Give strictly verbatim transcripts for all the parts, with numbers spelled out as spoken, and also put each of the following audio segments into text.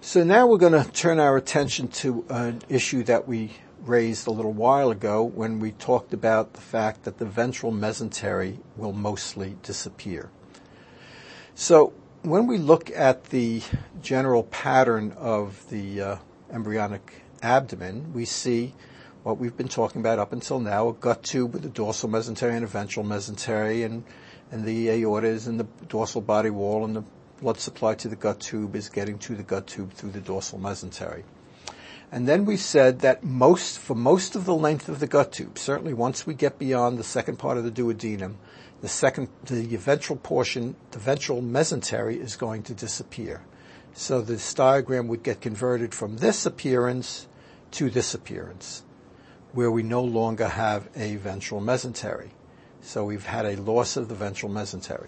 So now we're going to turn our attention to an issue that we raised a little while ago when we talked about the fact that the ventral mesentery will mostly disappear. So when we look at the general pattern of the uh, embryonic abdomen, we see what we've been talking about up until now, a gut tube with a dorsal mesentery and a ventral mesentery, and, and the aorta is in the dorsal body wall, and the blood supply to the gut tube is getting to the gut tube through the dorsal mesentery. And then we said that most, for most of the length of the gut tube, certainly once we get beyond the second part of the duodenum, the second, the ventral portion, the ventral mesentery is going to disappear. So this diagram would get converted from this appearance to this appearance, where we no longer have a ventral mesentery. So we've had a loss of the ventral mesentery.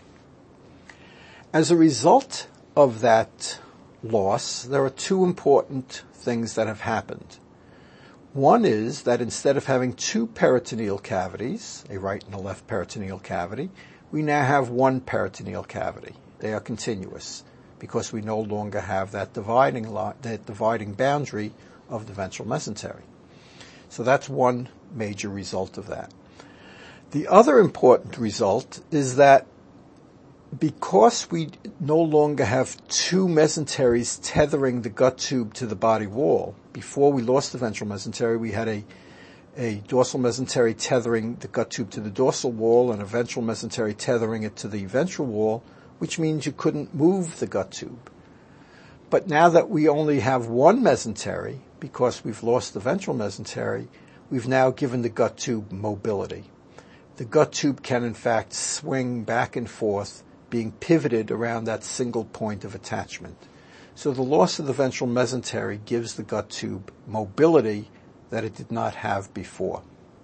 As a result of that loss, there are two important things that have happened. One is that instead of having two peritoneal cavities, a right and a left peritoneal cavity, we now have one peritoneal cavity. They are continuous because we no longer have that dividing line, that dividing boundary of the ventral mesentery. So that's one major result of that. The other important result is that because we no longer have two mesenteries tethering the gut tube to the body wall, before we lost the ventral mesentery, we had a, a dorsal mesentery tethering the gut tube to the dorsal wall and a ventral mesentery tethering it to the ventral wall, which means you couldn't move the gut tube. But now that we only have one mesentery, because we've lost the ventral mesentery, we've now given the gut tube mobility. The gut tube can in fact swing back and forth, being pivoted around that single point of attachment. So the loss of the ventral mesentery gives the gut tube mobility that it did not have before.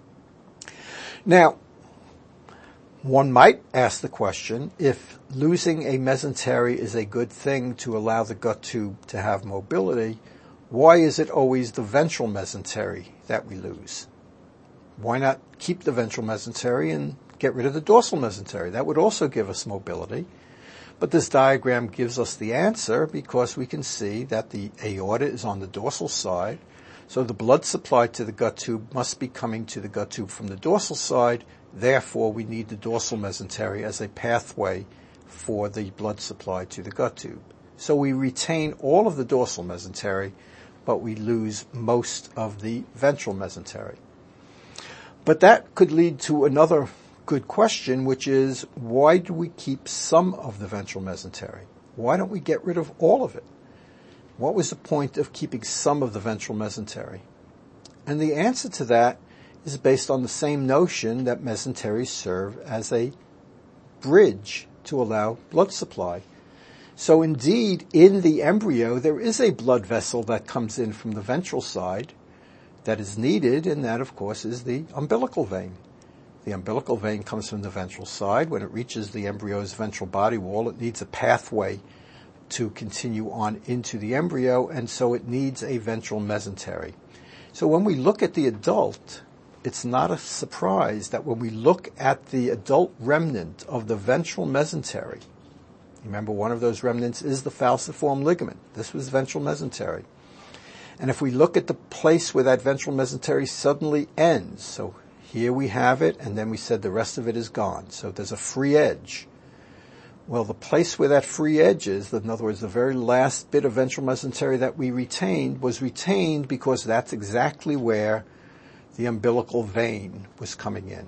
Now, one might ask the question, if losing a mesentery is a good thing to allow the gut tube to have mobility, why is it always the ventral mesentery that we lose? Why not keep the ventral mesentery and get rid of the dorsal mesentery? That would also give us mobility. But this diagram gives us the answer because we can see that the aorta is on the dorsal side. So the blood supply to the gut tube must be coming to the gut tube from the dorsal side. Therefore, we need the dorsal mesentery as a pathway for the blood supply to the gut tube. So we retain all of the dorsal mesentery, but we lose most of the ventral mesentery. But that could lead to another good question, which is, why do we keep some of the ventral mesentery? Why don't we get rid of all of it? What was the point of keeping some of the ventral mesentery? And the answer to that is based on the same notion that mesenteries serve as a bridge to allow blood supply. So indeed, in the embryo, there is a blood vessel that comes in from the ventral side that is needed, and that, of course, is the umbilical vein. The umbilical vein comes from the ventral side. When it reaches the embryo's ventral body wall, it needs a pathway to continue on into the embryo, and so it needs a ventral mesentery. So when we look at the adult, it's not a surprise that when we look at the adult remnant of the ventral mesentery, remember one of those remnants is the falciform ligament. This was ventral mesentery. And if we look at the place where that ventral mesentery suddenly ends, so here we have it, and then we said the rest of it is gone. So there's a free edge. Well, the place where that free edge is, in other words, the very last bit of ventral mesentery that we retained, was retained because that's exactly where the umbilical vein was coming in.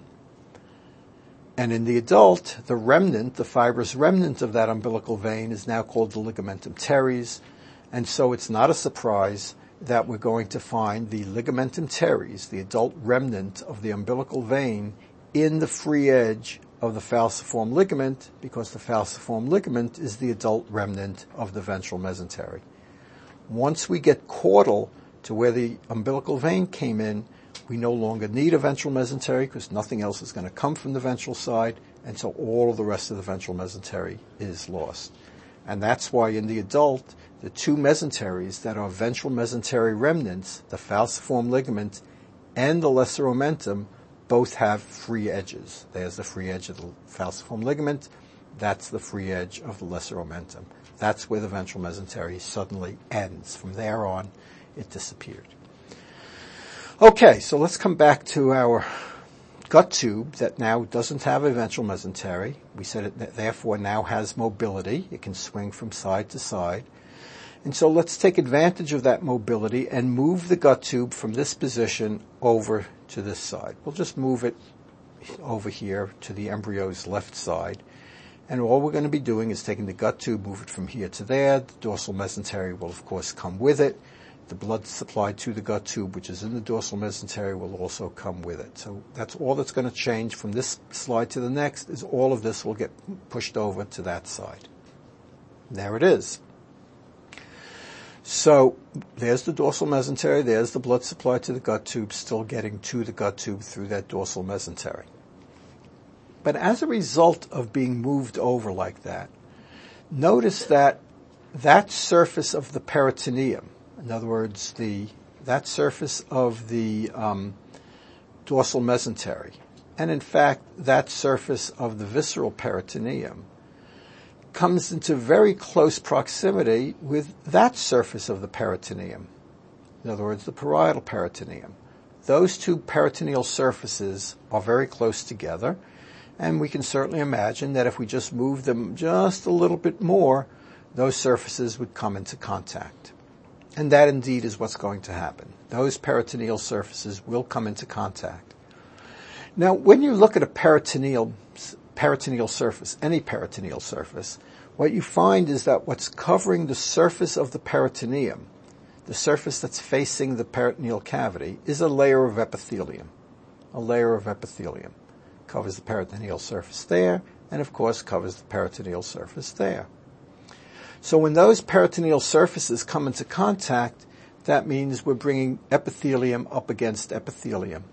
And in the adult, the remnant, the fibrous remnant of that umbilical vein is now called the ligamentum teres. And so it's not a surprise that we're going to find the ligamentum teres, the adult remnant of the umbilical vein, in the free edge of the falciform ligament, because the falciform ligament is the adult remnant of the ventral mesentery. Once we get caudal to where the umbilical vein came in, we no longer need a ventral mesentery because nothing else is going to come from the ventral side, and so all of the rest of the ventral mesentery is lost. And that's why in the adult, the two mesenteries that are ventral mesentery remnants, the falciform ligament and the lesser omentum, both have free edges. There's the free edge of the falciform ligament. That's the free edge of the lesser omentum. That's where the ventral mesentery suddenly ends. From there on, it disappeared. Okay, so let's come back to our gut tube that now doesn't have a ventral mesentery. We said it therefore now has mobility. It can swing from side to side. And so let's take advantage of that mobility and move the gut tube from this position over to this side. We'll just move it over here to the embryo's left side. And all we're going to be doing is taking the gut tube, move it from here to there. The dorsal mesentery will, of course, come with it. The blood supply to the gut tube, which is in the dorsal mesentery, will also come with it. So that's all that's going to change from this slide to the next, is all of this will get pushed over to that side. There it is. So there's the dorsal mesentery, there's the blood supply to the gut tube, still getting to the gut tube through that dorsal mesentery. But as a result of being moved over like that, notice that that surface of the peritoneum, in other words, the that surface of the um, dorsal mesentery, and in fact that surface of the visceral peritoneum, comes into very close proximity with that surface of the peritoneum. In other words, the parietal peritoneum. Those two peritoneal surfaces are very close together, and we can certainly imagine that if we just move them just a little bit more, those surfaces would come into contact. And that indeed is what's going to happen. Those peritoneal surfaces will come into contact. Now, when you look at a peritoneal peritoneal surface, any peritoneal surface, what you find is that what's covering the surface of the peritoneum, the surface that's facing the peritoneal cavity, is a layer of epithelium. A layer of epithelium covers the peritoneal surface there, and of course covers the peritoneal surface there. So when those peritoneal surfaces come into contact, that means we're bringing epithelium up against epithelium.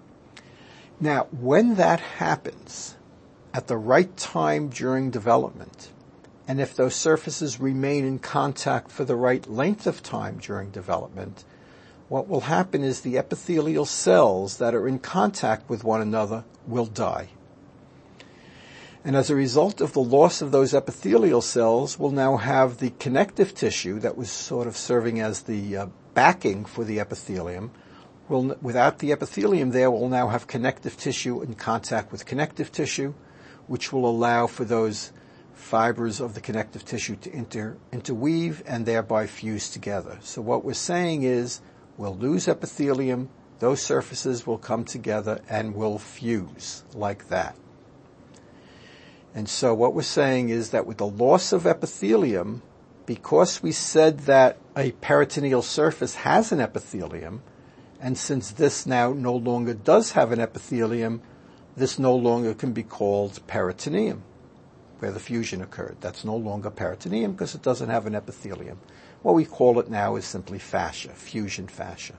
Now, when that happens, at the right time during development, and if those surfaces remain in contact for the right length of time during development, what will happen is the epithelial cells that are in contact with one another will die. And as a result of the loss of those epithelial cells, we'll now have the connective tissue that was sort of serving as the uh, backing for the epithelium. We'll, without the epithelium there, we'll now have connective tissue in contact with connective tissue, which will allow for those fibers of the connective tissue to inter, interweave and thereby fuse together. So what we're saying is we'll lose epithelium, those surfaces will come together and will fuse like that. And so what we're saying is that with the loss of epithelium, because we said that a peritoneal surface has an epithelium, and since this now no longer does have an epithelium, this no longer can be called peritoneum, where the fusion occurred. That's no longer peritoneum because it doesn't have an epithelium. What we call it now is simply fascia, fusion fascia.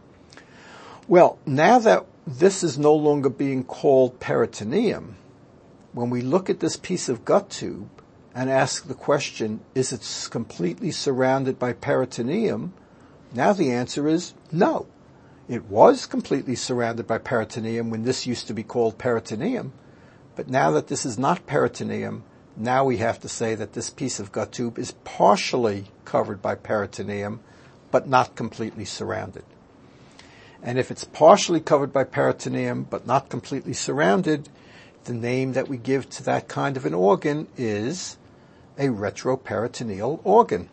Well, now that this is no longer being called peritoneum, when we look at this piece of gut tube and ask the question, is it completely surrounded by peritoneum? Now the answer is no. It was completely surrounded by peritoneum when this used to be called peritoneum, but now that this is not peritoneum, now we have to say that this piece of gut tube is partially covered by peritoneum, but not completely surrounded. And if it's partially covered by peritoneum, but not completely surrounded, the name that we give to that kind of an organ is a retroperitoneal organ.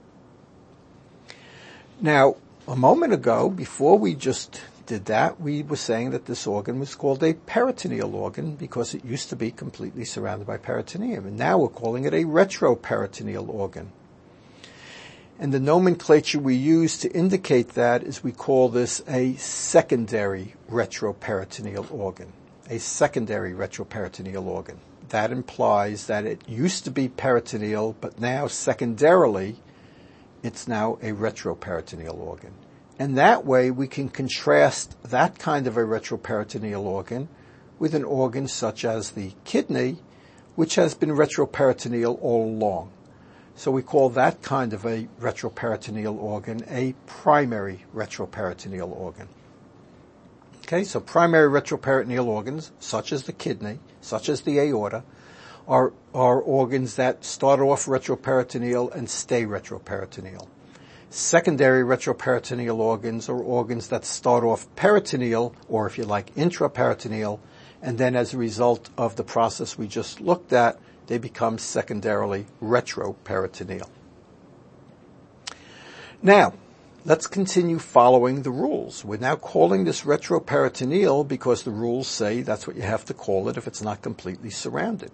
Now, a moment ago, before we just did that, we were saying that this organ was called a peritoneal organ because it used to be completely surrounded by peritoneum. And now we're calling it a retroperitoneal organ. And the nomenclature we use to indicate that is we call this a secondary retroperitoneal organ. A secondary retroperitoneal organ. That implies that it used to be peritoneal, but now secondarily, it's now a retroperitoneal organ. And that way we can contrast that kind of a retroperitoneal organ with an organ such as the kidney, which has been retroperitoneal all along. So we call that kind of a retroperitoneal organ a primary retroperitoneal organ. Okay, so primary retroperitoneal organs, such as the kidney, such as the aorta, are, are organs that start off retroperitoneal and stay retroperitoneal. Secondary retroperitoneal organs are organs that start off peritoneal, or if you like, intraperitoneal, and then as a result of the process we just looked at, they become secondarily retroperitoneal. Now, let's continue following the rules. We're now calling this retroperitoneal because the rules say that's what you have to call it if it's not completely surrounded.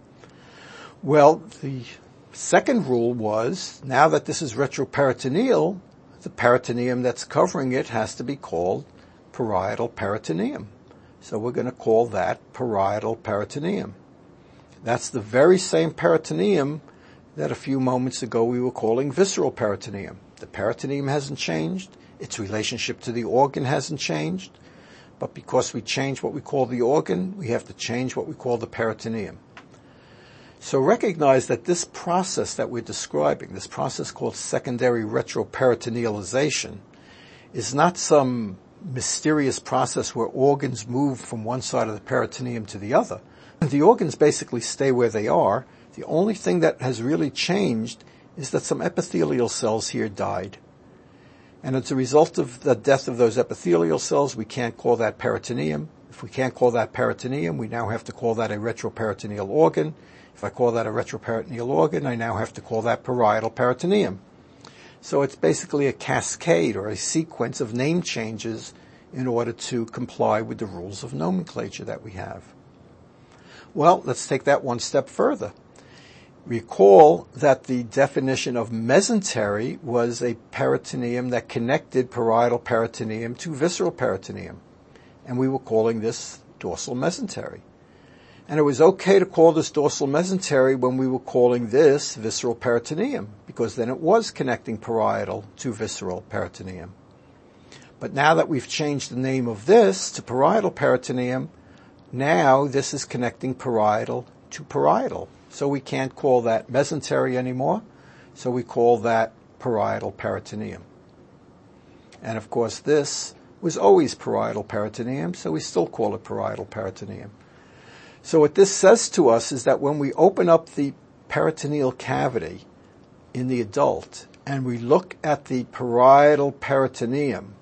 Well, the second rule was, now that this is retroperitoneal, the peritoneum that's covering it has to be called parietal peritoneum. So we're going to call that parietal peritoneum. That's the very same peritoneum that a few moments ago we were calling visceral peritoneum. The peritoneum hasn't changed. Its relationship to the organ hasn't changed. But because we changed what we call the organ, we have to change what we call the peritoneum. So recognize that this process that we're describing, this process called secondary retroperitonealization, is not some mysterious process where organs move from one side of the peritoneum to the other. The organs basically stay where they are. The only thing that has really changed is that some epithelial cells here died. And as a result of the death of those epithelial cells, we can't call that peritoneum. If we can't call that peritoneum, we now have to call that a retroperitoneal organ. If I call that a retroperitoneal organ, I now have to call that parietal peritoneum. So it's basically a cascade or a sequence of name changes in order to comply with the rules of nomenclature that we have. Well, let's take that one step further. Recall that the definition of mesentery was a peritoneum that connected parietal peritoneum to visceral peritoneum. And we were calling this dorsal mesentery. And it was okay to call this dorsal mesentery when we were calling this visceral peritoneum, because then it was connecting parietal to visceral peritoneum. But now that we've changed the name of this to parietal peritoneum, now this is connecting parietal to parietal. So we can't call that mesentery anymore, so we call that parietal peritoneum. And of course this was always parietal peritoneum, so we still call it parietal peritoneum. So what this says to us is that when we open up the peritoneal cavity in the adult and we look at the parietal peritoneum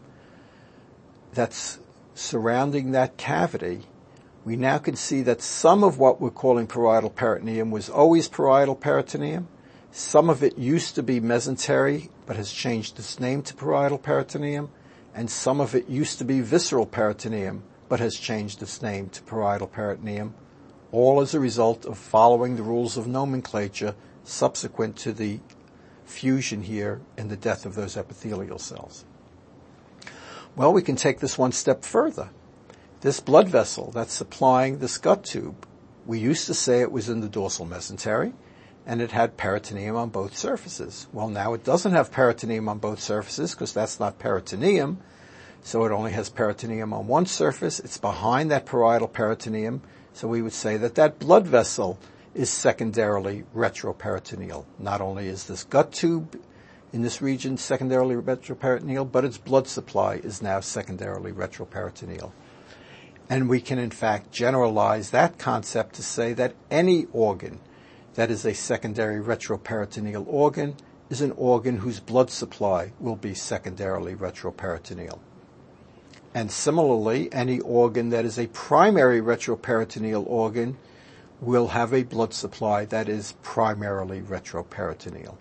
that's surrounding that cavity, we now can see that some of what we're calling parietal peritoneum was always parietal peritoneum. Some of it used to be mesentery, but has changed its name to parietal peritoneum. And some of it used to be visceral peritoneum, but has changed its name to parietal peritoneum, all as a result of following the rules of nomenclature subsequent to the fusion here and the death of those epithelial cells. Well, we can take this one step further. This blood vessel that's supplying this gut tube, we used to say it was in the dorsal mesentery, and it had peritoneum on both surfaces. Well, now it doesn't have peritoneum on both surfaces because that's not peritoneum, so it only has peritoneum on one surface. It's behind that parietal peritoneum, so we would say that that blood vessel is secondarily retroperitoneal. Not only is this gut tube in this region secondarily retroperitoneal, but its blood supply is now secondarily retroperitoneal. And we can in fact generalize that concept to say that any organ that is a secondary retroperitoneal organ is an organ whose blood supply will be secondarily retroperitoneal. And similarly, any organ that is a primary retroperitoneal organ will have a blood supply that is primarily retroperitoneal.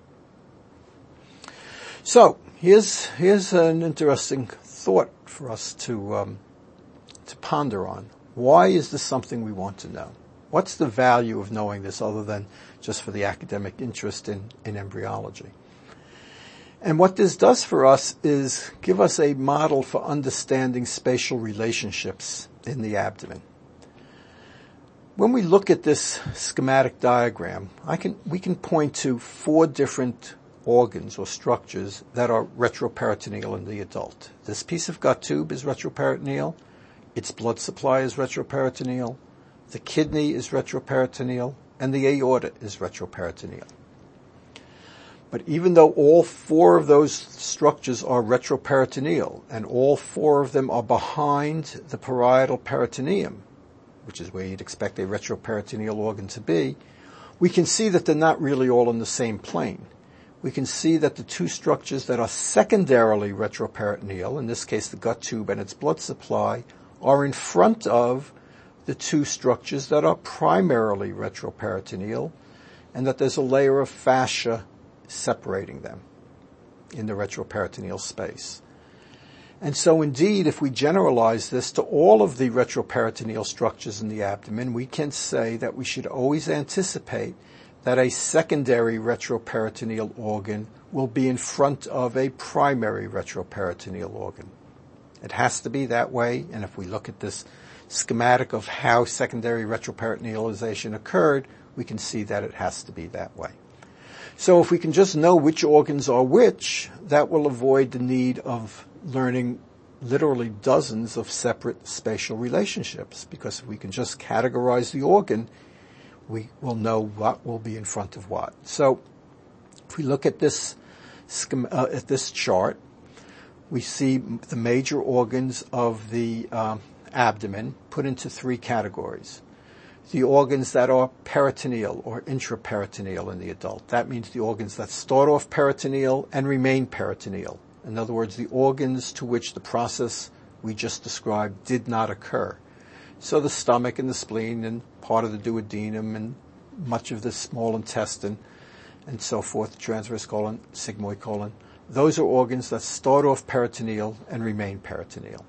So here's here's an interesting thought for us to um, to ponder on. Why is this something we want to know? What's the value of knowing this other than just for the academic interest in, in embryology? And what this does for us is give us a model for understanding spatial relationships in the abdomen. When we look at this schematic diagram, I can we can point to four different organs or structures that are retroperitoneal in the adult. This piece of gut tube is retroperitoneal. Its blood supply is retroperitoneal. The kidney is retroperitoneal, and the aorta is retroperitoneal. But even though all four of those structures are retroperitoneal, and all four of them are behind the parietal peritoneum, which is where you'd expect a retroperitoneal organ to be, we can see that they're not really all in the same plane. We can see that the two structures that are secondarily retroperitoneal, in this case the gut tube and its blood supply, are in front of the two structures that are primarily retroperitoneal, and that there's a layer of fascia separating them in the retroperitoneal space. And so indeed, if we generalize this to all of the retroperitoneal structures in the abdomen, we can say that we should always anticipate that a secondary retroperitoneal organ will be in front of a primary retroperitoneal organ. It has to be that way, and if we look at this schematic of how secondary retroperitonealization occurred, we can see that it has to be that way. So if we can just know which organs are which, that will avoid the need of learning literally dozens of separate spatial relationships, because if we can just categorize the organ, we will know what will be in front of what. So if we look at this schema, uh, at this chart, we see the major organs of the uh, abdomen put into three categories. The organs that are peritoneal or intraperitoneal in the adult. That means the organs that start off peritoneal and remain peritoneal. In other words, the organs to which the process we just described did not occur. So the stomach and the spleen and part of the duodenum and much of the small intestine and so forth, transverse colon, sigmoid colon, those are organs that start off peritoneal and remain peritoneal.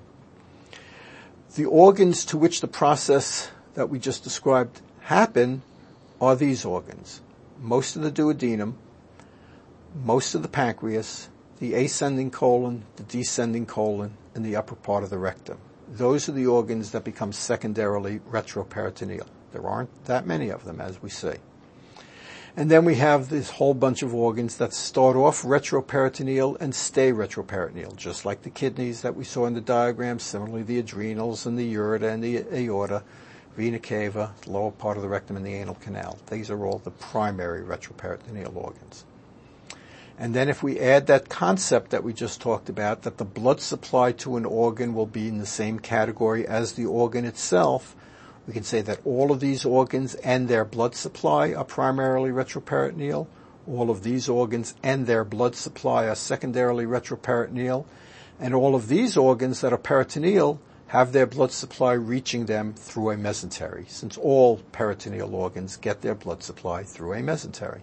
The organs to which the process that we just described happen are these organs. Most of the duodenum, most of the pancreas, the ascending colon, the descending colon, and the upper part of the rectum. Those are the organs that become secondarily retroperitoneal. There aren't that many of them, as we see. And then we have this whole bunch of organs that start off retroperitoneal and stay retroperitoneal, just like the kidneys that we saw in the diagram, similarly the adrenals and the ureter and the aorta, vena cava, the lower part of the rectum, and the anal canal. These are all the primary retroperitoneal organs. And then if we add that concept that we just talked about, that the blood supply to an organ will be in the same category as the organ itself, we can say that all of these organs and their blood supply are primarily retroperitoneal. All of these organs and their blood supply are secondarily retroperitoneal. And all of these organs that are peritoneal have their blood supply reaching them through a mesentery, since all peritoneal organs get their blood supply through a mesentery.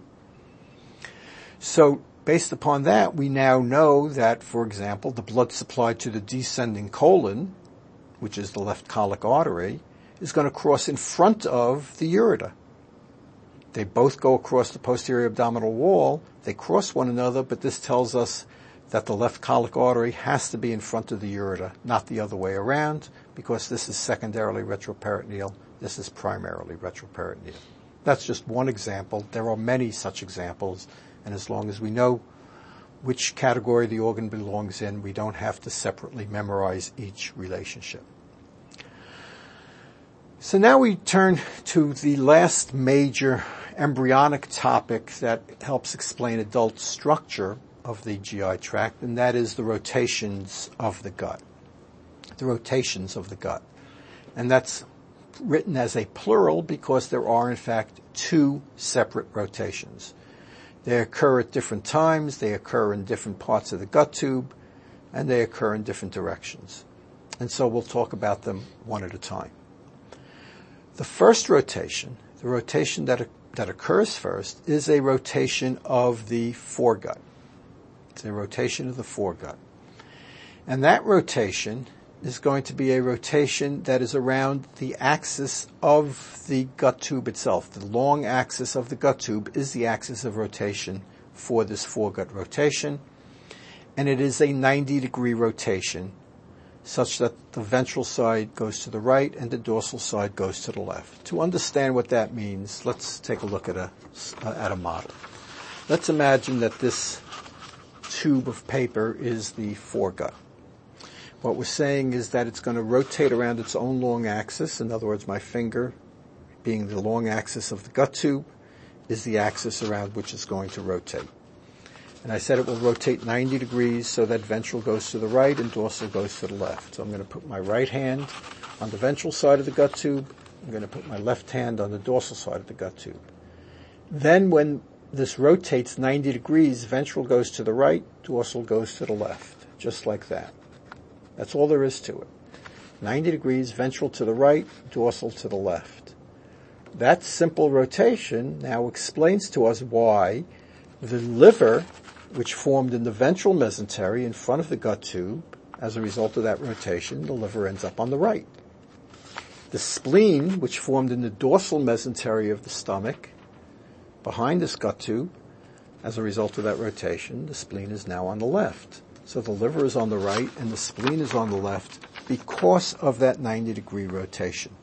So, based upon that, we now know that, for example, the blood supply to the descending colon, which is the left colic artery, is going to cross in front of the ureter. They both go across the posterior abdominal wall. They cross one another, but this tells us that the left colic artery has to be in front of the ureter, not the other way around, because this is secondarily retroperitoneal, this is primarily retroperitoneal. That's just one example. There are many such examples. And as long as we know which category the organ belongs in, we don't have to separately memorize each relationship. So now we turn to the last major embryonic topic that helps explain adult structure of the G I tract, and that is the rotations of the gut. The rotations of the gut. And that's written as a plural because there are, in fact, two separate rotations. They occur at different times, they occur in different parts of the gut tube, and they occur in different directions. And so we'll talk about them one at a time. The first rotation, the rotation that, that occurs first, is a rotation of the foregut. It's a rotation of the foregut. And that rotation is going to be a rotation that is around the axis of the gut tube itself. The long axis of the gut tube is the axis of rotation for this foregut rotation, and it is a ninety degree rotation such that the ventral side goes to the right and the dorsal side goes to the left. To understand what that means, let's take a look at a, at a model. Let's imagine that this tube of paper is the foregut. What we're saying is that it's going to rotate around its own long axis. In other words, my finger, being the long axis of the gut tube, is the axis around which it's going to rotate. And I said it will rotate ninety degrees so that ventral goes to the right and dorsal goes to the left. So I'm going to put my right hand on the ventral side of the gut tube, I'm going to put my left hand on the dorsal side of the gut tube. Then when this rotates ninety degrees, ventral goes to the right, dorsal goes to the left, just like that. That's all there is to it. ninety degrees, ventral to the right, dorsal to the left. That simple rotation now explains to us why the liver, which formed in the ventral mesentery in front of the gut tube, as a result of that rotation, the liver ends up on the right. The spleen, which formed in the dorsal mesentery of the stomach, behind this gut tube, as a result of that rotation, the spleen is now on the left. So the liver is on the right and the spleen is on the left because of that ninety degree rotation.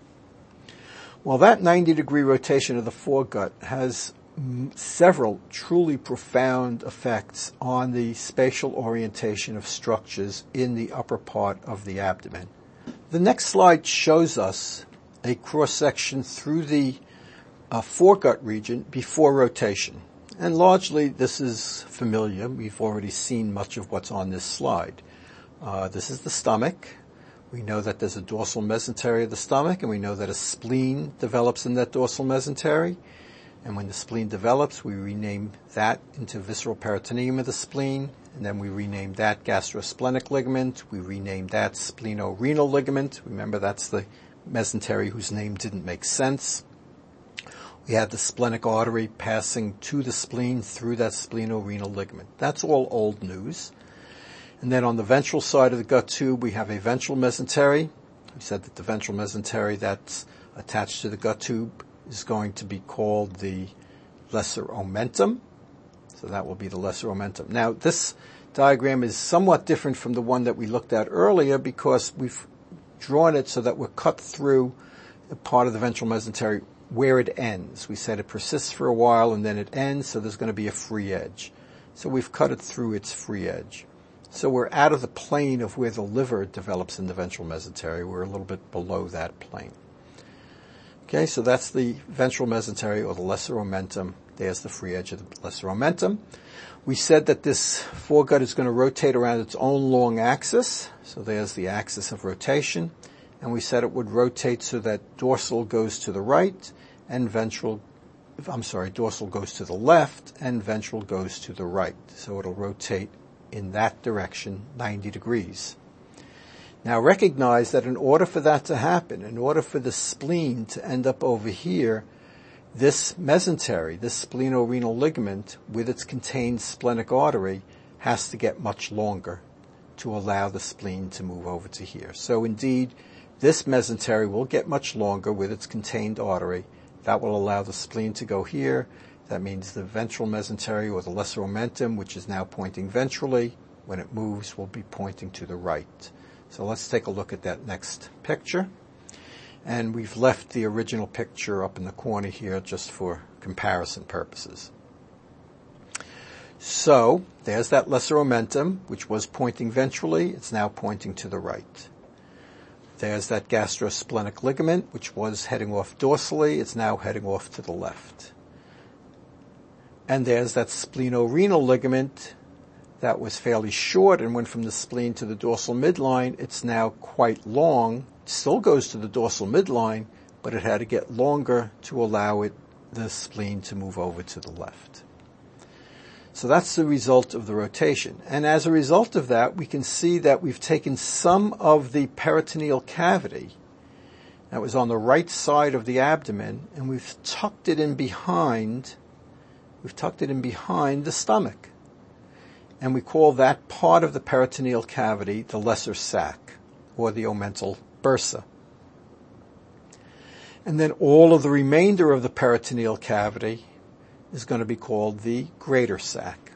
Well, that ninety degree rotation of the foregut has m- several truly profound effects on the spatial orientation of structures in the upper part of the abdomen. The next slide shows us a cross-section through the uh, foregut region before rotation. And largely this is familiar. We've already seen much of what's on this slide. Uh, this is the stomach. We know that there's a dorsal mesentery of the stomach, and we know that a spleen develops in that dorsal mesentery. And when the spleen develops, we rename that into visceral peritoneum of the spleen, and then we rename that gastrosplenic ligament. We rename that splenorenal ligament. Remember, that's the mesentery whose name didn't make sense. We have the splenic artery passing to the spleen through that splenorenal ligament. That's all old news. And then on the ventral side of the gut tube, we have a ventral mesentery. We said that the ventral mesentery that's attached to the gut tube is going to be called the lesser omentum. So that will be the lesser omentum. Now, this diagram is somewhat different from the one that we looked at earlier because we've drawn it so that we're cut through a part of the ventral mesentery where it ends. We said it persists for a while and then it ends, so there's going to be a free edge. So we've cut it through its free edge. So we're out of the plane of where the liver develops in the ventral mesentery. We're a little bit below that plane. Okay, so that's the ventral mesentery or the lesser omentum. There's the free edge of the lesser omentum. We said that this foregut is going to rotate around its own long axis. So there's the axis of rotation. And we said it would rotate so that dorsal goes to the right and ventral, I'm sorry, dorsal goes to the left and ventral goes to the right. So it'll rotate in that direction ninety degrees. Now recognize that in order for that to happen, in order for the spleen to end up over here, this mesentery, this splenorenal ligament with its contained splenic artery has to get much longer to allow the spleen to move over to here. So indeed, this mesentery will get much longer with its contained artery. That will allow the spleen to go here. That means the ventral mesentery or the lesser omentum, which is now pointing ventrally, when it moves will be pointing to the right. So let's take a look at that next picture. And we've left the original picture up in the corner here just for comparison purposes. So there's that lesser omentum, which was pointing ventrally. It's now pointing to the right. There's that gastrosplenic ligament, which was heading off dorsally. It's now heading off to the left. And there's that splenorenal ligament that was fairly short and went from the spleen to the dorsal midline. It's now quite long. It still goes to the dorsal midline, but it had to get longer to allow it, the spleen, to move over to the left. So that's the result of the rotation. And as a result of that, we can see that we've taken some of the peritoneal cavity that was on the right side of the abdomen, and we've tucked it in behind, we've tucked it in behind the stomach. And we call that part of the peritoneal cavity the lesser sac, or the omental bursa. And then all of the remainder of the peritoneal cavity is going to be called the greater sac.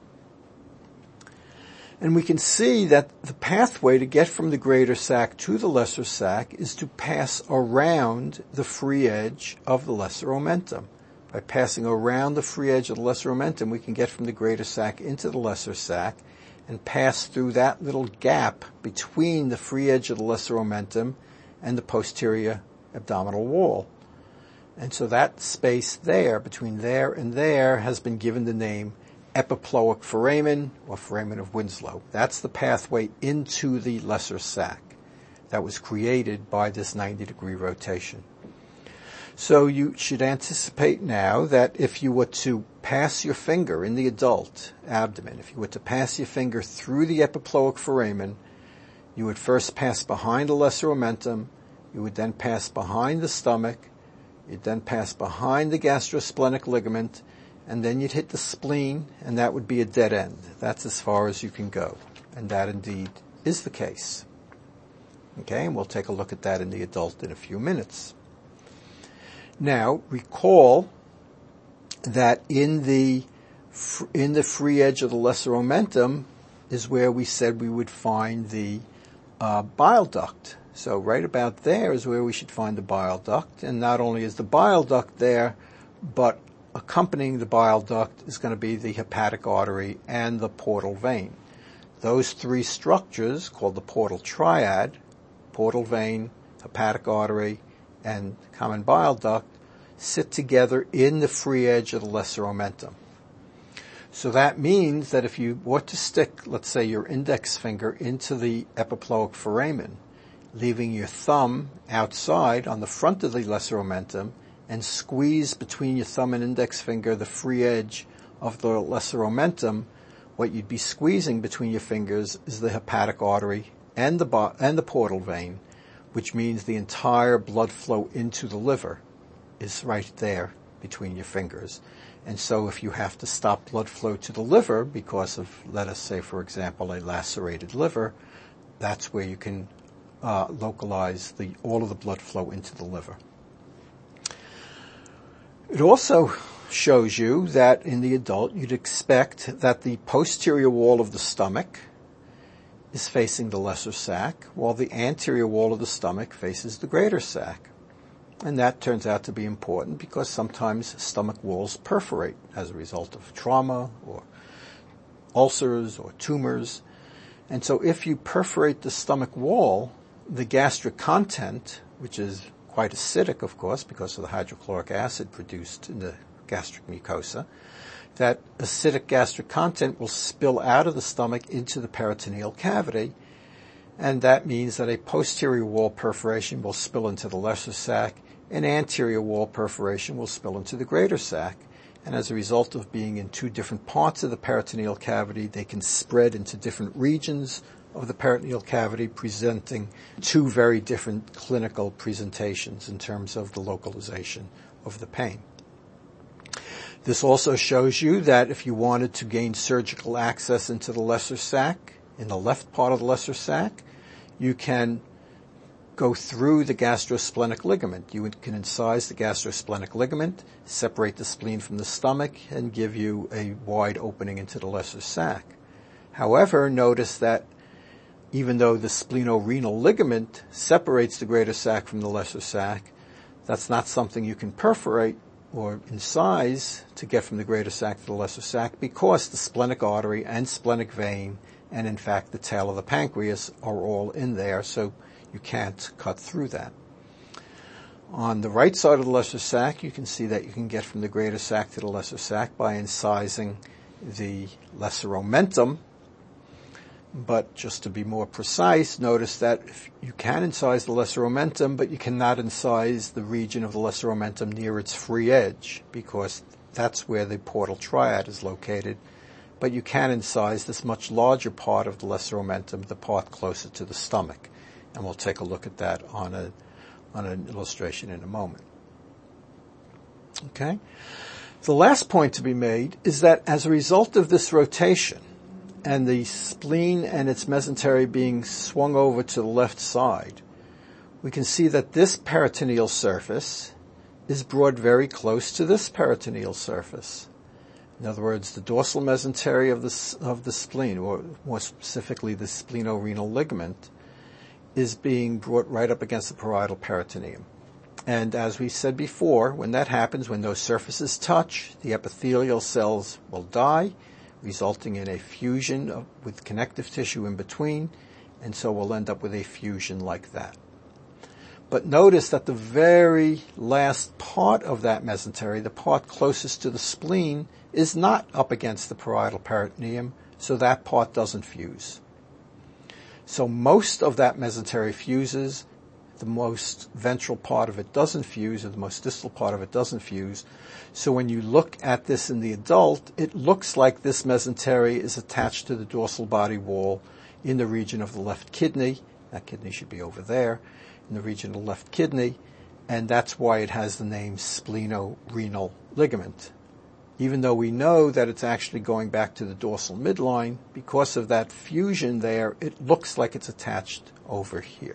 And we can see that the pathway to get from the greater sac to the lesser sac is to pass around the free edge of the lesser omentum. By passing around the free edge of the lesser omentum, we can get from the greater sac into the lesser sac and pass through that little gap between the free edge of the lesser omentum and the posterior abdominal wall. And so that space there, between there and there, has been given the name epiploic foramen or foramen of Winslow. That's the pathway into the lesser sac that was created by this ninety degree rotation. So you should anticipate now that if you were to pass your finger in the adult abdomen, if you were to pass your finger through the epiploic foramen, you would first pass behind the lesser omentum, you would then pass behind the stomach, you'd then pass behind the gastrosplenic ligament, and then you'd hit the spleen, and that would be a dead end. That's as far as you can go. And that indeed is the case. Okay, and we'll take a look at that in the adult in a few minutes. Now, recall that in the in the free edge of the lesser omentum is where we said we would find the uh, bile duct. So right about there is where we should find the bile duct. And not only is the bile duct there, but accompanying the bile duct is going to be the hepatic artery and the portal vein. Those three structures, called the portal triad, portal vein, hepatic artery, and common bile duct, sit together in the free edge of the lesser omentum. So that means that if you were to stick, let's say, your index finger into the epiploic foramen, leaving your thumb outside on the front of the lesser omentum, and squeeze between your thumb and index finger the free edge of the lesser omentum, what you'd be squeezing between your fingers is the hepatic artery and the bo- and the portal vein, which means the entire blood flow into the liver is right there between your fingers. And so if you have to stop blood flow to the liver because of, let us say, for example, a lacerated liver, that's where you can uh, localize the all of the blood flow into the liver. It also shows you that in the adult you'd expect that the posterior wall of the stomach is facing the lesser sac, while the anterior wall of the stomach faces the greater sac. And that turns out to be important because sometimes stomach walls perforate as a result of trauma or ulcers or tumors. And so if you perforate the stomach wall, the gastric content, which is quite acidic, of course, because of the hydrochloric acid produced in the gastric mucosa, that acidic gastric content will spill out of the stomach into the peritoneal cavity, and that means that a posterior wall perforation will spill into the lesser sac, an anterior wall perforation will spill into the greater sac, and as a result of being in two different parts of the peritoneal cavity, they can spread into different regions of the peritoneal cavity, presenting two very different clinical presentations in terms of the localization of the pain. This also shows you that if you wanted to gain surgical access into the lesser sac, in the left part of the lesser sac, you can go through the gastrosplenic ligament. You can incise the gastrosplenic ligament, separate the spleen from the stomach, and give you a wide opening into the lesser sac. However, notice that even though the splenorenal ligament separates the greater sac from the lesser sac, that's not something you can perforate or incise to get from the greater sac to the lesser sac, because the splenic artery and splenic vein, and in fact the tail of the pancreas, are all in there, so you can't cut through that. On the right side of the lesser sac, you can see that you can get from the greater sac to the lesser sac by incising the lesser omentum. But just to be more precise, notice that if you can incise the lesser omentum, but you cannot incise the region of the lesser omentum near its free edge, because that's where the portal triad is located. But you can incise this much larger part of the lesser omentum, the part closer to the stomach. And we'll take a look at that on a on an illustration in a moment. Okay? The last point to be made is that as a result of this rotation, and the spleen and its mesentery being swung over to the left side, we can see that this peritoneal surface is brought very close to this peritoneal surface. In other words, the dorsal mesentery of the, of the spleen, or more specifically the splenorenal ligament, is being brought right up against the parietal peritoneum. And as we said before, when that happens, when those surfaces touch, the epithelial cells will die, resulting in a fusion of, with connective tissue in between, and so we'll end up with a fusion like that. But notice that the very last part of that mesentery, the part closest to the spleen, is not up against the parietal peritoneum, so that part doesn't fuse. So most of that mesentery fuses the most ventral part of it doesn't fuse, or the most distal part of it doesn't fuse. So when you look at this in the adult, it looks like this mesentery is attached to the dorsal body wall in the region of the left kidney. That kidney should be over there, in the region of the left kidney, and that's why it has the name splenorenal ligament. Even though we know that it's actually going back to the dorsal midline, because of that fusion there, it looks like it's attached over here.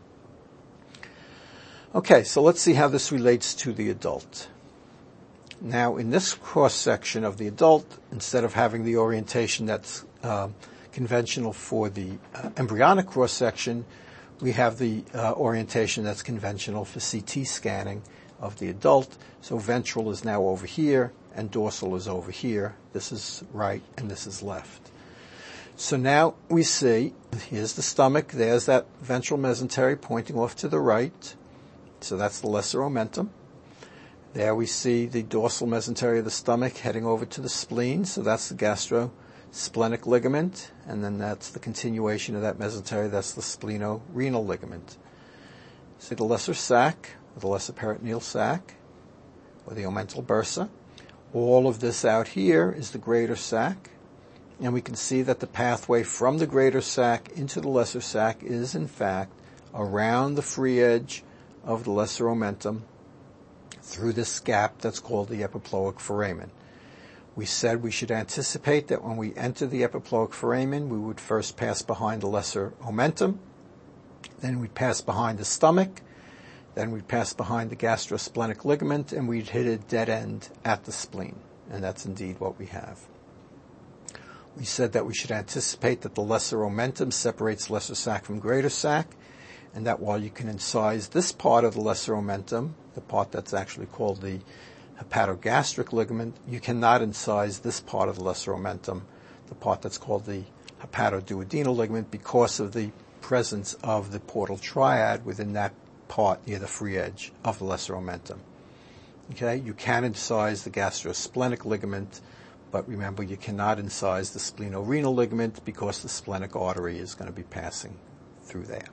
Okay, so let's see how this relates to the adult. Now, in this cross-section of the adult, instead of having the orientation that's uh, conventional for the uh, embryonic cross-section, we have the uh, orientation that's conventional for C T scanning of the adult. So ventral is now over here, and dorsal is over here. This is right, and this is left. So now we see, here's the stomach, there's that ventral mesentery pointing off to the right. So that's the lesser omentum. There we see the dorsal mesentery of the stomach heading over to the spleen. So that's the gastrosplenic ligament. And then that's the continuation of that mesentery. That's the splenorenal ligament. See the lesser sac, or the lesser peritoneal sac, or the omental bursa. All of this out here is the greater sac. And we can see that the pathway from the greater sac into the lesser sac is, in fact, around the free edge of the lesser omentum through this gap that's called the epiploic foramen. We said we should anticipate that when we enter the epiploic foramen, we would first pass behind the lesser omentum, then we'd pass behind the stomach, then we'd pass behind the gastrosplenic ligament, and we'd hit a dead end at the spleen. And that's indeed what we have. We said that we should anticipate that the lesser omentum separates lesser sac from greater sac, and that while you can incise this part of the lesser omentum, the part that's actually called the hepatogastric ligament, you cannot incise this part of the lesser omentum, the part that's called the hepatoduodenal ligament, because of the presence of the portal triad within that part near the free edge of the lesser omentum. Okay, you can incise the gastrosplenic ligament, but remember you cannot incise the splenorenal ligament because the splenic artery is going to be passing through there.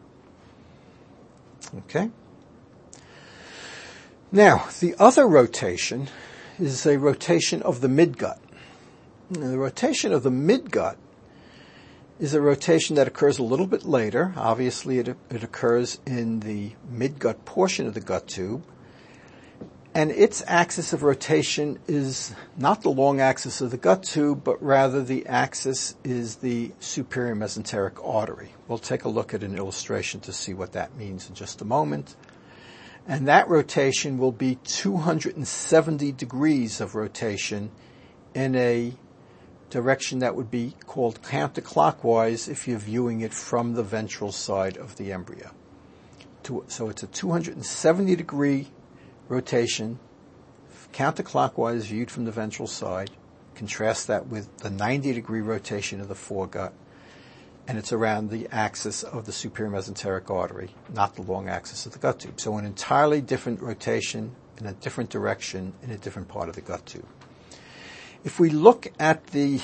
Okay. Now, the other rotation is a rotation of the midgut. Now, the rotation of the midgut is a rotation that occurs a little bit later. Obviously, it, it occurs in the midgut portion of the gut tube. And its axis of rotation is not the long axis of the gut tube, but rather the axis is the superior mesenteric artery. We'll take a look at an illustration to see what that means in just a moment. And that rotation will be two hundred seventy degrees of rotation in a direction that would be called counterclockwise if you're viewing it from the ventral side of the embryo. So it's a two hundred seventy degree rotation, counterclockwise viewed from the ventral side. Contrast that with the ninety degree rotation of the foregut, and it's around the axis of the superior mesenteric artery, not the long axis of the gut tube. So an entirely different rotation in a different direction in a different part of the gut tube. If we look at the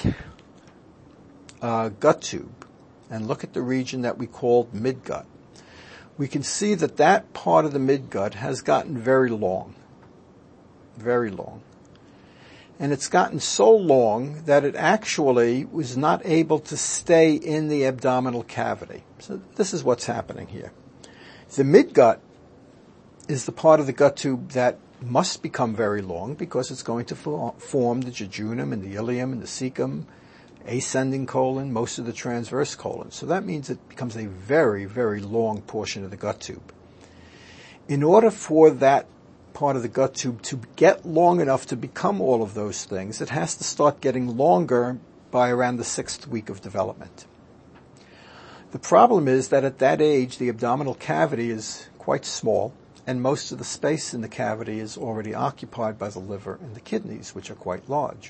uh, gut tube and look at the region that we called midgut, we can see that that part of the midgut has gotten very long, very long. And it's gotten so long that it actually was not able to stay in the abdominal cavity. So this is what's happening here. The midgut is the part of the gut tube that must become very long because it's going to form the jejunum and the ileum and the cecum, ascending colon, most of the transverse colon. So that means it becomes a very, very long portion of the gut tube. In order for that part of the gut tube to get long enough to become all of those things, it has to start getting longer by around the sixth week of development. The problem is that at that age, the abdominal cavity is quite small, and most of the space in the cavity is already occupied by the liver and the kidneys, which are quite large.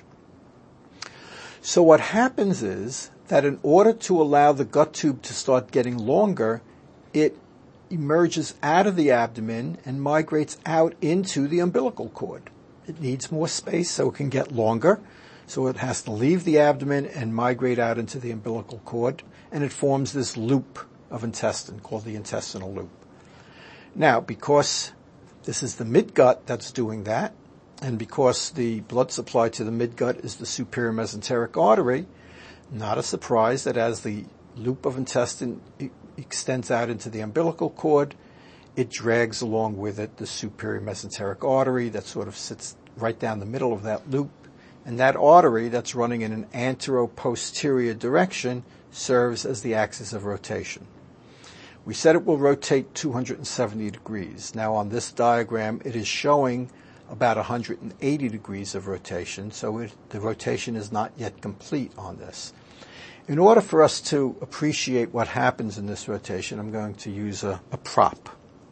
So what happens is that in order to allow the gut tube to start getting longer, it emerges out of the abdomen and migrates out into the umbilical cord. It needs more space so it can get longer, so it has to leave the abdomen and migrate out into the umbilical cord, and it forms this loop of intestine called the intestinal loop. Now, because this is the midgut that's doing that, and because the blood supply to the midgut is the superior mesenteric artery, not a surprise that as the loop of intestine e- extends out into the umbilical cord, it drags along with it the superior mesenteric artery that sort of sits right down the middle of that loop. And that artery that's running in an antero-posterior direction serves as the axis of rotation. We said it will rotate two hundred seventy degrees. Now on this diagram, it is showing about one hundred eighty degrees of rotation, so it, the rotation is not yet complete on this. In order for us to appreciate what happens in this rotation, I'm going to use a, a prop.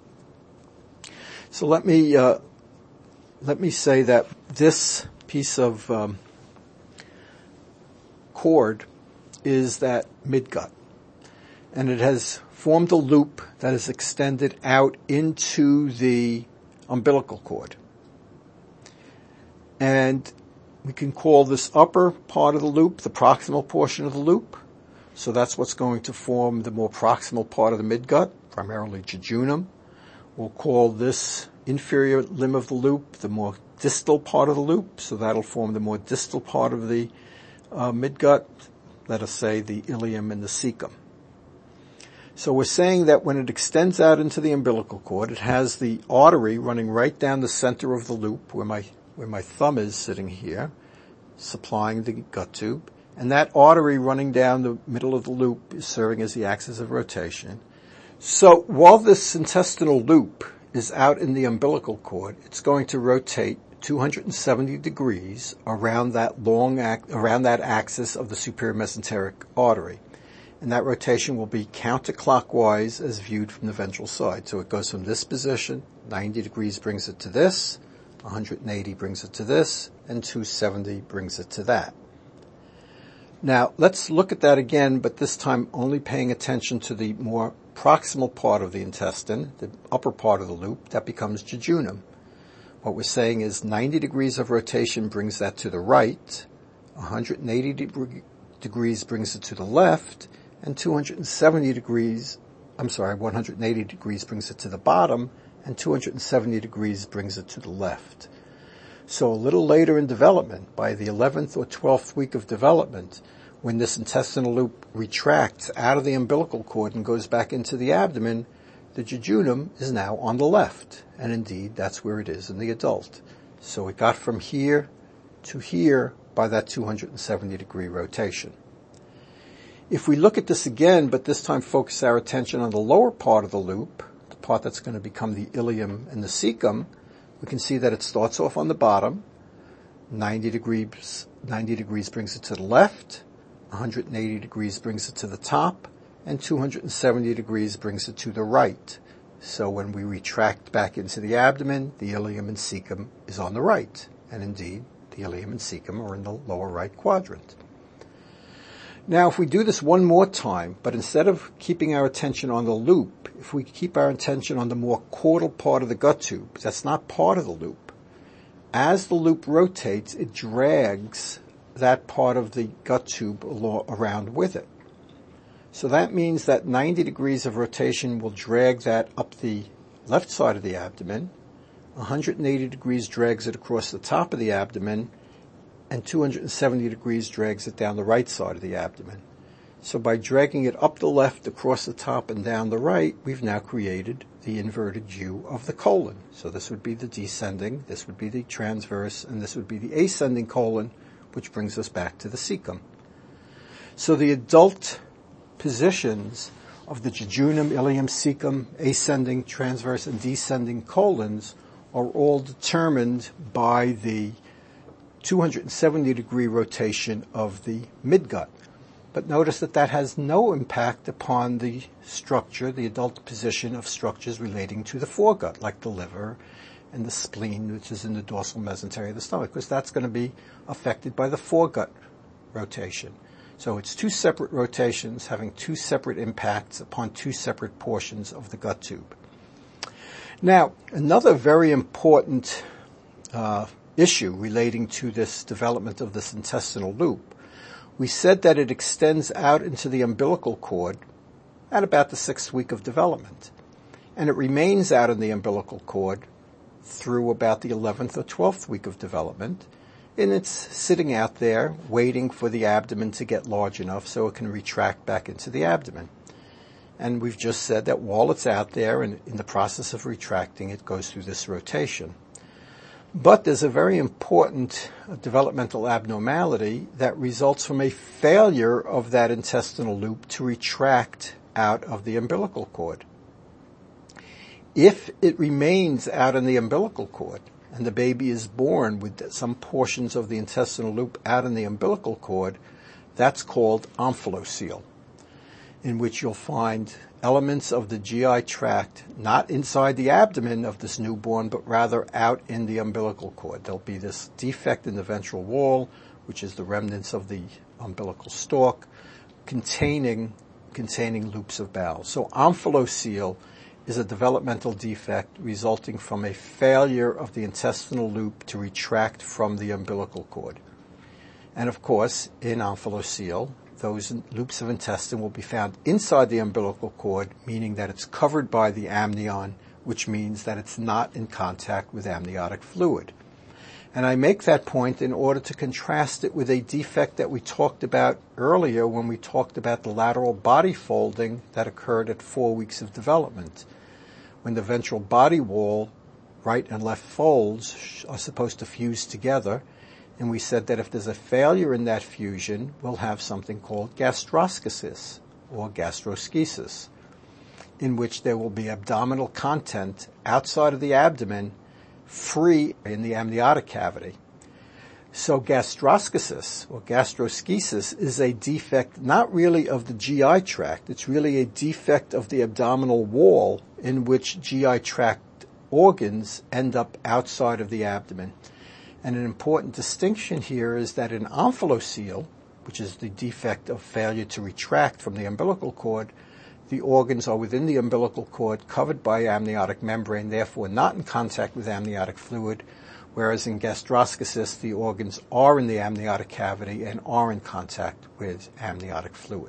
So let me uh, let me say that this piece of um, cord is that midgut, and it has formed a loop that is extended out into the umbilical cord. And we can call this upper part of the loop the proximal portion of the loop. So that's what's going to form the more proximal part of the midgut, primarily jejunum. We'll call this inferior limb of the loop the more distal part of the loop. So that'll form the more distal part of the uh, midgut. Let us say the ileum and the cecum. So we're saying that when it extends out into the umbilical cord, it has the artery running right down the center of the loop where my where my thumb is sitting here, supplying the gut tube. And that artery running down the middle of the loop is serving as the axis of rotation. So while this intestinal loop is out in the umbilical cord, it's going to rotate two hundred seventy degrees around that long ac- around that axis of the superior mesenteric artery. And that rotation will be counterclockwise as viewed from the ventral side. So it goes from this position, ninety degrees brings it to this, one hundred eighty brings it to this, and two hundred seventy brings it to that. Now, let's look at that again, but this time only paying attention to the more proximal part of the intestine, the upper part of the loop. That becomes jejunum. What we're saying is ninety degrees of rotation brings that to the right, one hundred eighty de- degrees brings it to the left, and two hundred seventy degrees, I'm sorry, one hundred eighty degrees brings it to the bottom, and two hundred seventy degrees brings it to the left. So a little later in development, by the eleventh or twelfth week of development, when this intestinal loop retracts out of the umbilical cord and goes back into the abdomen, the jejunum is now on the left. And indeed, that's where it is in the adult. So it got from here to here by that two hundred seventy degree rotation. If we look at this again, but this time focus our attention on the lower part of the loop, the part that's going to become the ileum and the cecum, we can see that it starts off on the bottom, ninety degrees, ninety degrees brings it to the left, one hundred eighty degrees brings it to the top, and two hundred seventy degrees brings it to the right. So when we retract back into the abdomen, the ileum and cecum is on the right. And indeed, the ileum and cecum are in the lower right quadrant. Now, if we do this one more time, but instead of keeping our attention on the loop, if we keep our attention on the more caudal part of the gut tube, that's not part of the loop. As the loop rotates, it drags that part of the gut tube along, around with it. So that means that ninety degrees of rotation will drag that up the left side of the abdomen, one hundred eighty degrees drags it across the top of the abdomen, and two hundred seventy degrees drags it down the right side of the abdomen. So by dragging it up the left, across the top, and down the right, we've now created the inverted U of the colon. So this would be the descending, this would be the transverse, and this would be the ascending colon, which brings us back to the cecum. So the adult positions of the jejunum, ileum, cecum, ascending, transverse, and descending colons are all determined by the two hundred seventy degree rotation of the midgut. But notice that that has no impact upon the structure, the adult position of structures relating to the foregut, like the liver and the spleen, which is in the dorsal mesentery of the stomach, because that's going to be affected by the foregut rotation. So it's two separate rotations having two separate impacts upon two separate portions of the gut tube. Now, another very important uh, issue relating to this development of this intestinal loop, we said that it extends out into the umbilical cord at about the sixth week of development. and it remains out in the umbilical cord through about the eleventh or twelfth week of development, and it's sitting out there waiting for the abdomen to get large enough so it can retract back into the abdomen. And we've just said that while it's out there and in the process of retracting, it goes through this rotation. But there's a very important developmental abnormality that results from a failure of that intestinal loop to retract out of the umbilical cord. If it remains out in the umbilical cord and the baby is born with some portions of the intestinal loop out in the umbilical cord, that's called omphaloceal, in which you'll find elements of the G I tract not inside the abdomen of this newborn, but rather out in the umbilical cord. There'll be this defect in the ventral wall, which is the remnants of the umbilical stalk, containing containing loops of bowel. So omphaloceal is a developmental defect resulting from a failure of the intestinal loop to retract from the umbilical cord. And of course, in omphaloceal, those loops of intestine will be found inside the umbilical cord, meaning that it's covered by the amnion, which means that it's not in contact with amniotic fluid. And I make that point in order to contrast it with a defect that we talked about earlier when we talked about the lateral body folding that occurred at four weeks of development, when the ventral body wall, right and left folds, are supposed to fuse together. And we said that if there's a failure in that fusion, we'll have something called gastroschisis or gastroschisis, in which there will be abdominal content outside of the abdomen, free in the amniotic cavity. So gastroschisis or gastroschisis is a defect not really of the G I tract. It's really a defect of the abdominal wall in which G I tract organs end up outside of the abdomen. And an important distinction here is that in omphaloceal, which is the defect of failure to retract from the umbilical cord, the organs are within the umbilical cord, covered by amniotic membrane, therefore not in contact with amniotic fluid, whereas in gastroschisis, the organs are in the amniotic cavity and are in contact with amniotic fluid.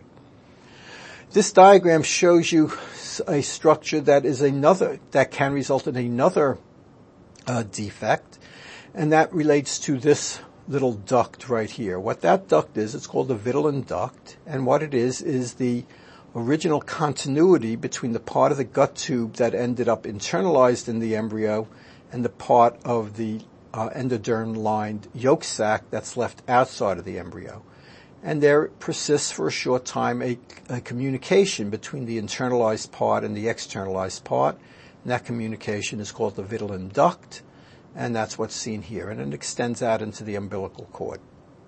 This diagram shows you a structure that is another, that can result in another uh, defect, and that relates to this little duct right here. What that duct is, it's called the vitelline duct, and what it is is the original continuity between the part of the gut tube that ended up internalized in the embryo and the part of the uh, endoderm-lined yolk sac that's left outside of the embryo. And there persists for a short time a, a communication between the internalized part and the externalized part, and that communication is called the vitelline duct, and that's what's seen here, and it extends out into the umbilical cord.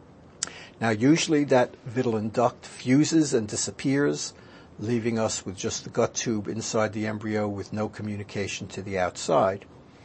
Now, usually that vitelline duct fuses and disappears, leaving us with just the gut tube inside the embryo with no communication to the outside.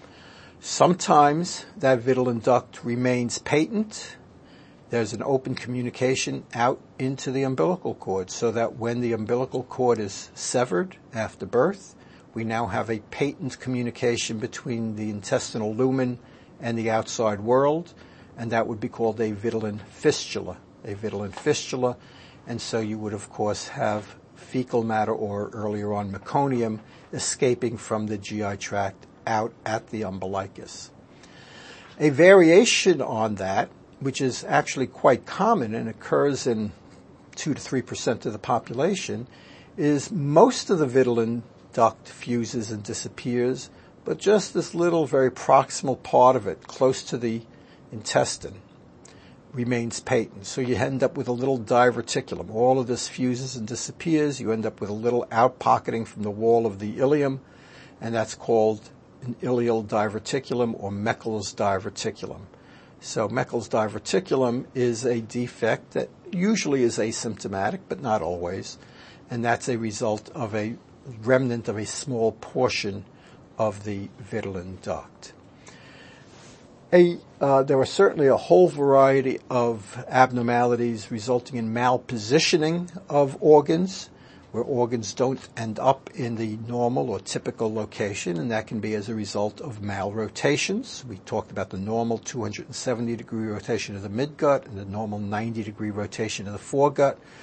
Sometimes that vitelline duct remains patent. There's an open communication out into the umbilical cord, so that when the umbilical cord is severed after birth, we now have a patent communication between the intestinal lumen and the outside world, and that would be called a vitelline fistula, a vitelline fistula. And so you would, of course, have fecal matter, or earlier on meconium, escaping from the G I tract out at the umbilicus. A variation on that, which is actually quite common and occurs in two to three percent of the population, is most of the vitelline duct fuses and disappears, but just this little very proximal part of it, close to the intestine, remains patent. So you end up with a little diverticulum. All of this fuses and disappears. You end up with a little outpocketing from the wall of the ileum, and that's called an ileal diverticulum or Meckel's diverticulum. So Meckel's diverticulum is a defect that usually is asymptomatic, but not always, and that's a result of a remnant of a small portion of the vitelline duct. A, uh, there are certainly a whole variety of abnormalities resulting in malpositioning of organs, where organs don't end up in the normal or typical location, and that can be as a result of malrotations. We talked about the normal two hundred seventy degree rotation of the midgut and the normal ninety degree rotation of the foregut.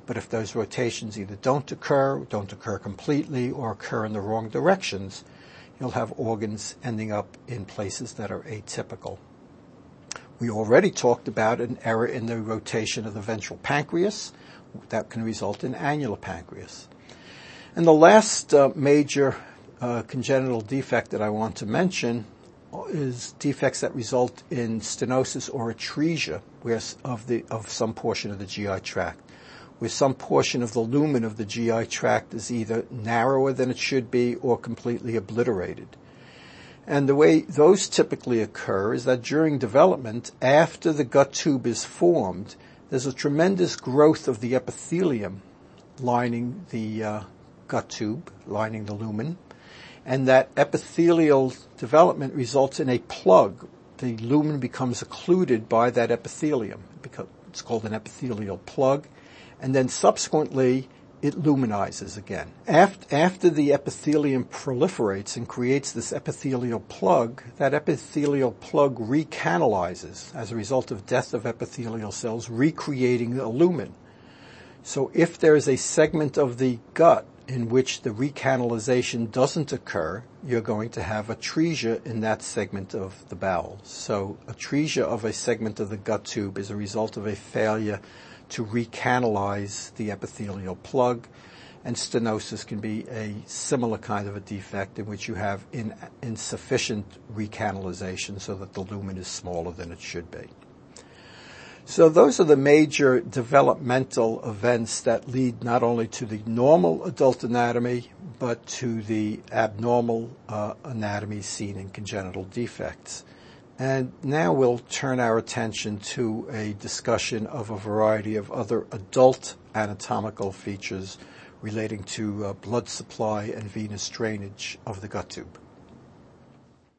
But if those rotations either don't occur, don't occur completely, or occur in the wrong directions, you'll have organs ending up in places that are atypical. We already talked about an error in the rotation of the ventral pancreas that can result in annular pancreas. And the last uh, major uh, congenital defect that I want to mention is defects that result in stenosis or atresia where of the of some portion of the G I tract, where some portion of the lumen of the G I tract is either narrower than it should be or completely obliterated. And the way those typically occur is that during development, after the gut tube is formed, there's a tremendous growth of the epithelium lining the uh, gut tube, lining the lumen, and that epithelial development results in a plug. The lumen becomes occluded by that epithelium. It's called an epithelial plug, and then subsequently it luminizes again. After, after the epithelium proliferates and creates this epithelial plug, that epithelial plug recanalizes as a result of death of epithelial cells, recreating a lumen. So if there is a segment of the gut in which the recanalization doesn't occur, you're going to have atresia in that segment of the bowel. So atresia of a segment of the gut tube is a result of a failure to recanalize the epithelial plug, and stenosis can be a similar kind of a defect in which you have in, insufficient recanalization so that the lumen is smaller than it should be. So those are the major developmental events that lead not only to the normal adult anatomy, but to the abnormal uh, anatomy seen in congenital defects. And now we'll turn our attention to a discussion of a variety of other adult anatomical features relating to uh, blood supply and venous drainage of the gut tube.